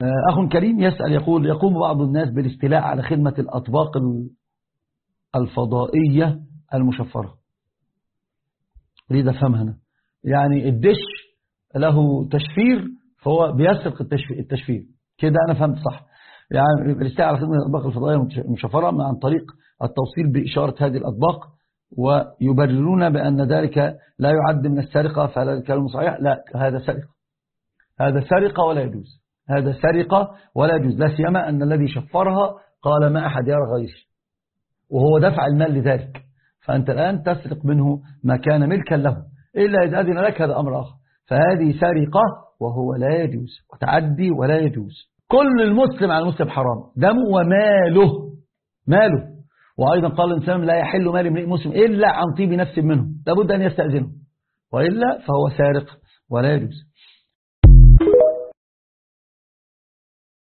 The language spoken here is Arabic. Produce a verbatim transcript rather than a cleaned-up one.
أخ كريم يسأل يقول: يقوم بعض الناس بالاستيلاء على خدمة الأطباق الفضائية المشفرة. أريد أفهمها أنا. يعني الدش له تشفير فهو بيسرق التشفير كده، أنا فهمت صح؟ يعني الاستيلاء على خدمة الأطباق الفضائية المشفرة عن طريق التوصيل بإشارة هذه الأطباق، ويبررون بأن ذلك لا يعد من السرقة، فهذا الكلام صحيح؟ لا، هذا سرقة، هذا سرقة ولا يجوز، هذا سرقة ولا يجوز، لا سيما أن الذي شفرها قال ما أحد يرى غيري، وهو دفع المال لذلك، فأنت الآن تسرق منه ما كان ملكا له إلا إذا أذن لك، هذا أمر آخر. فهذه سرقة وهو لا يجوز، وتعدي ولا يجوز. كل المسلم على المسلم حرام دمه وماله، ماله. وأيضا قال الإنسان: لا يحل مال امرئ مسلم إلا عن طيب نفس منه، لابد أن يستأذنه، وإلا فهو سارق ولا يجوز.